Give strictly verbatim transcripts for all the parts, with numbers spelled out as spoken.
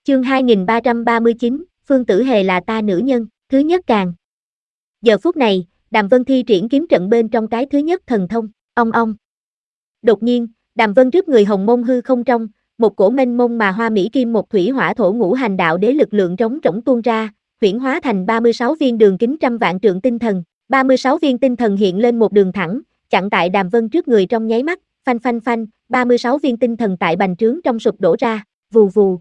Chương hai nghìn ba trăm ba mươi chín, Phương Tử Hề là ta nữ nhân, thứ nhất càng. Giờ phút này, Đàm Vân thi triển kiếm trận bên trong cái thứ nhất thần thông, ong ong. Đột nhiên, Đàm Vân trước người hồng mông hư không trong, một cổ mênh mông mà hoa mỹ kim một thủy hỏa thổ ngũ hành đạo đế lực lượng trống rỗng tuôn ra, huyễn hóa thành ba mươi sáu viên đường kính trăm vạn trượng tinh thần, ba mươi sáu viên tinh thần hiện lên một đường thẳng, chặn tại Đàm Vân trước người trong nháy mắt, phanh phanh phanh, ba mươi sáu viên tinh thần tại bành trướng trong sụp đổ ra, vù vù.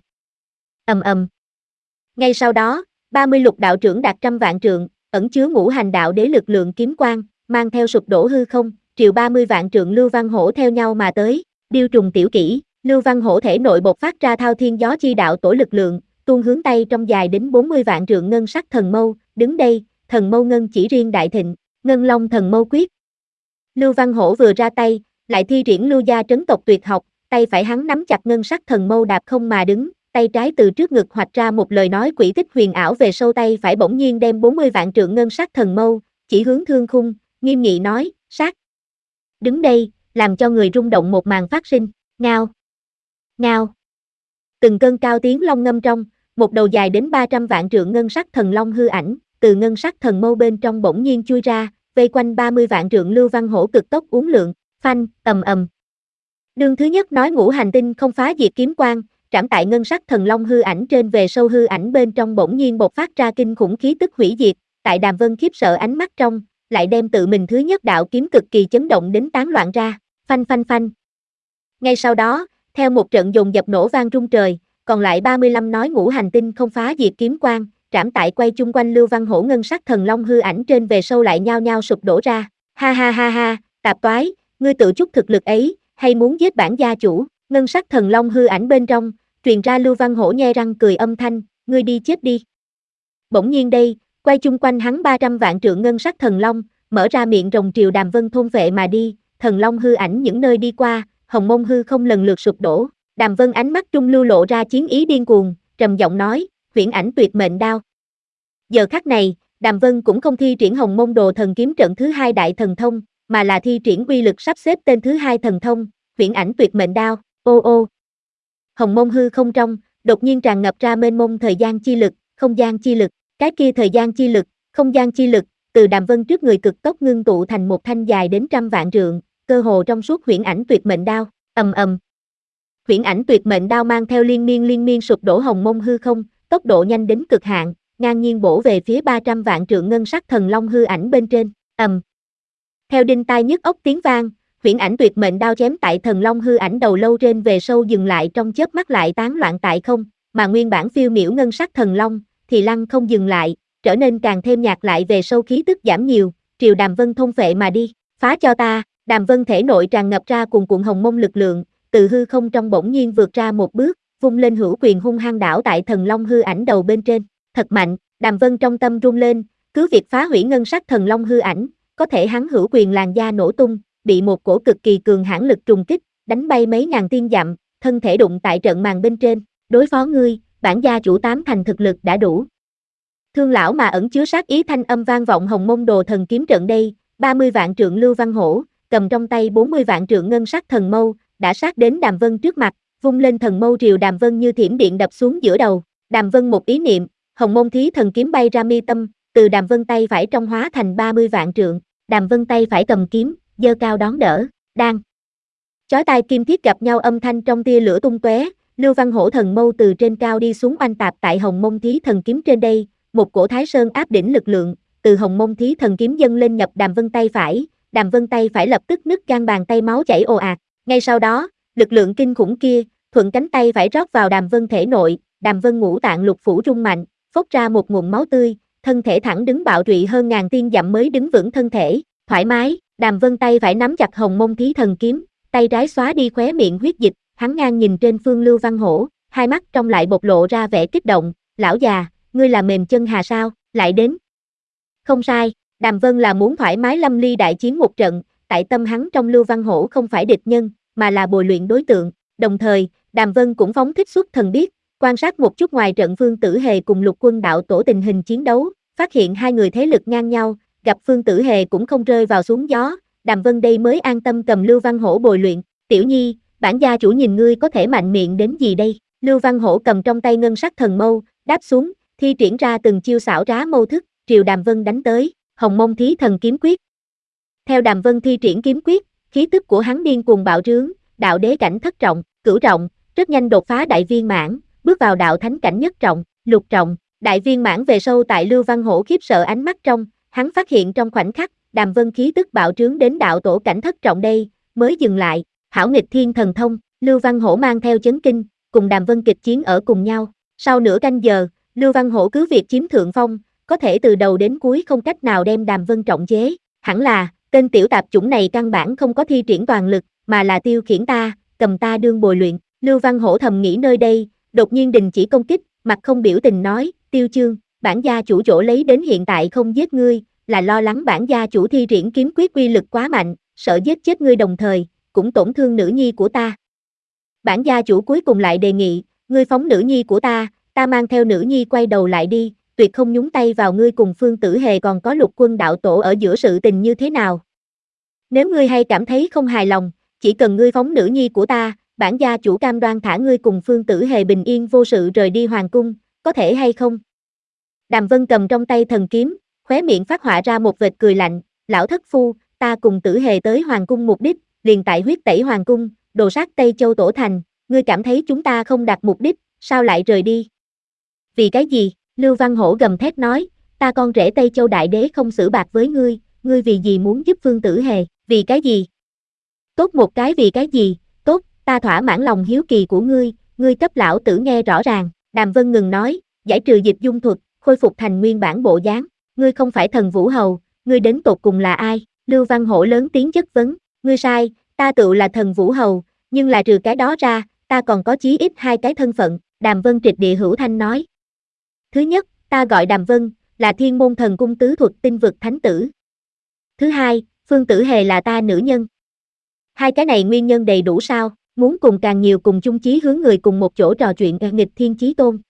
Ầm ầm. Ngay sau đó, ba mươi lục đạo trưởng đạt trăm vạn trượng, ẩn chứa ngũ hành đạo đế lực lượng kiếm quang, mang theo sụp đổ hư không, triệu ba mươi vạn trượng Lưu Văn Hổ theo nhau mà tới, điêu trùng tiểu kỹ, Lưu Văn Hổ thể nội bộc phát ra thao thiên gió chi đạo tổ lực lượng, tuôn hướng tay trong dài đến bốn mươi vạn trượng ngân sắc thần mâu, đứng đây, thần mâu ngân chỉ riêng đại thịnh, ngân long thần mâu quyết. Lưu Văn Hổ vừa ra tay, lại thi triển Lưu gia trấn tộc tuyệt học, tay phải hắn nắm chặt ngân sắc thần mâu đạp không mà đứng, tay trái từ trước ngực hoạch ra một lời nói quỷ tích huyền ảo về sau, tay phải bỗng nhiên đem bốn mươi vạn trượng ngân sắc thần mâu, chỉ hướng thương khung, nghiêm nghị nói, sát. Đứng đây, làm cho người rung động một màn phát sinh, ngao, ngao. Từng cơn cao tiếng long ngâm trong, một đầu dài đến ba trăm vạn trượng ngân sắc thần long hư ảnh, từ ngân sắc thần mâu bên trong bỗng nhiên chui ra, vây quanh ba mươi vạn trượng Lưu Văn Hổ cực tốc uốn lượn, phanh, ầm ầm. Đương thứ nhất nói ngũ hành tinh không phá diệt kiếm quang, trảm tại ngân sắc thần long hư ảnh trên về sâu hư ảnh bên trong bỗng nhiên bộc phát ra kinh khủng khí tức hủy diệt, tại Đàm Vân khiếp sợ ánh mắt trong, lại đem tự mình thứ nhất đạo kiếm cực kỳ chấn động đến tán loạn ra, phanh phanh phanh. Ngay sau đó, theo một trận dồn dập nổ vang rung trời, còn lại ba mươi lăm nói ngũ hành tinh không phá diệt kiếm quang, trảm tại quay chung quanh Lưu Văn Hổ ngân sắc thần long hư ảnh trên về sâu lại nhao nhao sụp đổ ra, ha ha ha ha, tạp toái, ngươi tự chút thực lực ấy, hay muốn giết bản gia chủ, ngân sắc thần long hư ảnh bên trong, truyền ra Lưu Văn Hổ nhe răng cười âm thanh, ngươi đi chết đi. Bỗng nhiên đây, quay chung quanh hắn ba trăm vạn trượng ngân sắc thần long, mở ra miệng rồng triều Đàm Vân thôn vệ mà đi, thần long hư ảnh những nơi đi qua, hồng mông hư không lần lượt sụp đổ, Đàm Vân ánh mắt trung lưu lộ ra chiến ý điên cuồng, trầm giọng nói, huyễn ảnh tuyệt mệnh đao. Giờ khắc này, Đàm Vân cũng không thi triển hồng mông đồ thần kiếm trận thứ hai đại thần thông, mà là thi triển uy lực sắp xếp tên thứ hai thần thông, huyễn ảnh tuyệt mệnh đao, ô ô. Hồng mông hư không trong, đột nhiên tràn ngập ra mênh mông thời gian chi lực, không gian chi lực, cái kia thời gian chi lực, không gian chi lực, từ Đàm Vân trước người cực tốc ngưng tụ thành một thanh dài đến trăm vạn trượng, cơ hồ trong suốt huyễn ảnh tuyệt mệnh đao, ầm ầm. Huyễn ảnh tuyệt mệnh đao mang theo liên miên liên miên sụp đổ hồng mông hư không, tốc độ nhanh đến cực hạn, ngang nhiên bổ về phía ba trăm vạn trượng ngân sắc thần long hư ảnh bên trên, ầm. Theo đinh tai nhức óc tiếng vang, huyễn ảnh tuyệt mệnh đao chém tại thần long hư ảnh đầu lâu trên về sâu dừng lại trong chớp mắt lại tán loạn tại không, mà nguyên bản phiêu miểu ngân sắc thần long thì lăng không dừng lại, trở nên càng thêm nhạt lại về sâu khí tức giảm nhiều, triều Đàm Vân thôn phệ mà đi, phá cho ta. Đàm Vân thể nội tràn ngập ra cuồn cuộn hồng mông lực lượng, từ hư không trong bỗng nhiên vượt ra một bước, vung lên hữu quyền hung hăng đảo tại thần long hư ảnh đầu bên trên, thật mạnh. Đàm Vân trong tâm run lên, cứ việc phá hủy ngân sắc thần long hư ảnh, có thể hắn hữu quyền làn da nổ tung, bị một cổ cực kỳ cường hãn lực trùng kích, đánh bay mấy ngàn tiên dặm, thân thể đụng tại trận màn bên trên, đối phó ngươi, bản gia chủ tám thành thực lực đã đủ. Thương lão mà ẩn chứa sát ý thanh âm vang vọng hồng mông đồ thần kiếm trận đây, ba mươi vạn trượng Lưu Văn Hổ, cầm trong tay bốn mươi vạn trượng ngân sắc thần mâu, đã sát đến Đàm Vân trước mặt, vung lên thần mâu triều Đàm Vân như thiểm điện đập xuống giữa đầu, Đàm Vân một ý niệm, hồng mông thí thần kiếm bay ra mi tâm, từ Đàm Vân tay phải trong hóa thành ba mươi vạn trượng, Đàm Vân tay phải cầm kiếm, giơ cao đón đỡ, đang. Chói tai kim thiết gặp nhau âm thanh trong tia lửa tung tóe, Lưu Văn Hổ thần mâu từ trên cao đi xuống oanh tạp tại hồng mông thí thần kiếm trên đây, một cổ thái sơn áp đỉnh lực lượng, từ hồng mông thí thần kiếm dâng lên nhập Đàm Vân tay phải, Đàm Vân tay phải lập tức nứt gan bàn tay máu chảy ồ ạt, ngay sau đó, lực lượng kinh khủng kia, thuận cánh tay phải rót vào Đàm Vân thể nội, Đàm Vân ngũ tạng lục phủ rung mạnh, phốc ra một nguồn máu tươi, thân thể thẳng đứng bạo trụy hơn ngàn tiên dặm mới đứng vững thân thể, thoải mái. Đàm Vân tay phải nắm chặt hồng mông thí thần kiếm, tay trái xóa đi khóe miệng huyết dịch, hắn ngang nhìn trên phương Lưu Văn Hổ, hai mắt trong lại bộc lộ ra vẻ kích động, lão già, ngươi là mềm chân hà sao, lại đến. Không sai, Đàm Vân là muốn thoải mái lâm ly đại chiến một trận, tại tâm hắn trong Lưu Văn Hổ không phải địch nhân, mà là bồi luyện đối tượng, đồng thời, Đàm Vân cũng phóng thích xuất thần biết, quan sát một chút ngoài trận Phương Tử Hề cùng Lục Quân đạo tổ tình hình chiến đấu, phát hiện hai người thế lực ngang nhau, gặp Phương Tử Hề cũng không rơi vào xuống gió, Đàm Vân đây mới an tâm cầm Lưu Văn Hổ bồi luyện, tiểu nhi, bản gia chủ nhìn ngươi có thể mạnh miệng đến gì đây, Lưu Văn Hổ cầm trong tay ngân sắc thần mâu, đáp xuống, thi triển ra từng chiêu xảo trá mâu thức, triều Đàm Vân đánh tới, Hồng Mông Thí Thần Kiếm Quyết. Theo Đàm Vân thi triển kiếm quyết, khí tức của hắn điên cuồng bạo trướng, đạo đế cảnh thất trọng, cửu trọng, rất nhanh đột phá đại viên mãn, bước vào đạo thánh cảnh nhất trọng, lục trọng, đại viên mãn về sâu tại Lưu Văn Hổ khiếp sợ ánh mắt trong, hắn phát hiện trong khoảnh khắc, Đàm Vân khí tức bạo trướng đến đạo tổ cảnh thất trọng đây, mới dừng lại, hảo nghịch thiên thần thông, Lưu Văn Hổ mang theo chấn kinh, cùng Đàm Vân kịch chiến ở cùng nhau. Sau nửa canh giờ, Lưu Văn Hổ cứ việc chiếm thượng phong, có thể từ đầu đến cuối không cách nào đem Đàm Vân trọng chế, hẳn là, tên tiểu tạp chủng này căn bản không có thi triển toàn lực, mà là tiêu khiển ta, cầm ta đương bồi luyện. Lưu Văn Hổ thầm nghĩ nơi đây, đột nhiên đình chỉ công kích, mặt không biểu tình nói, Tiêu Chương, bản gia chủ chỗ lấy đến hiện tại không giết ngươi, là lo lắng bản gia chủ thi triển kiếm quyết uy lực quá mạnh, sợ giết chết ngươi đồng thời, cũng tổn thương nữ nhi của ta. Bản gia chủ cuối cùng lại đề nghị, ngươi phóng nữ nhi của ta, ta mang theo nữ nhi quay đầu lại đi, tuyệt không nhúng tay vào ngươi cùng Phương Tử Hề còn có Lục Quân đạo tổ ở giữa sự tình như thế nào. Nếu ngươi hay cảm thấy không hài lòng, chỉ cần ngươi phóng nữ nhi của ta, bản gia chủ cam đoan thả ngươi cùng Phương Tử Hề bình yên vô sự rời đi hoàng cung, có thể hay không? Đàm Vân cầm trong tay thần kiếm, khóe miệng phát họa ra một vệt cười lạnh, lão thất phu, ta cùng Tử Hề tới hoàng cung mục đích, liền tại huyết tẩy hoàng cung, đồ sát Tây Châu tổ thành, ngươi cảm thấy chúng ta không đạt mục đích, sao lại rời đi? Vì cái gì? Lưu Văn Hổ gầm thét nói, ta con rể Tây Châu đại đế không xử bạc với ngươi, ngươi vì gì muốn giúp Phương Tử Hề, vì cái gì? Tốt một cái vì cái gì, tốt, ta thỏa mãn lòng hiếu kỳ của ngươi, ngươi cấp lão tử nghe rõ ràng. Đàm Vân ngừng nói, giải trừ dịch dung thuật, khôi phục thành nguyên bản bộ dáng, ngươi không phải thần Vũ Hầu, ngươi đến tột cùng là ai? Lưu Văn Hổ lớn tiếng chất vấn, ngươi sai, ta tự là thần Vũ Hầu, nhưng là trừ cái đó ra, ta còn có chí ít hai cái thân phận. Đàm Vân trịch địa hữu thanh nói. Thứ nhất, ta gọi Đàm Vân, là Thiên Môn Thần Cung tứ thuật tinh vực thánh tử. Thứ hai, Phương Tử Hề là ta nữ nhân. Hai cái này nguyên nhân đầy đủ sao? Muốn cùng càng nhiều cùng chung chí hướng người cùng một chỗ trò chuyện nghịch thiên chí tôn.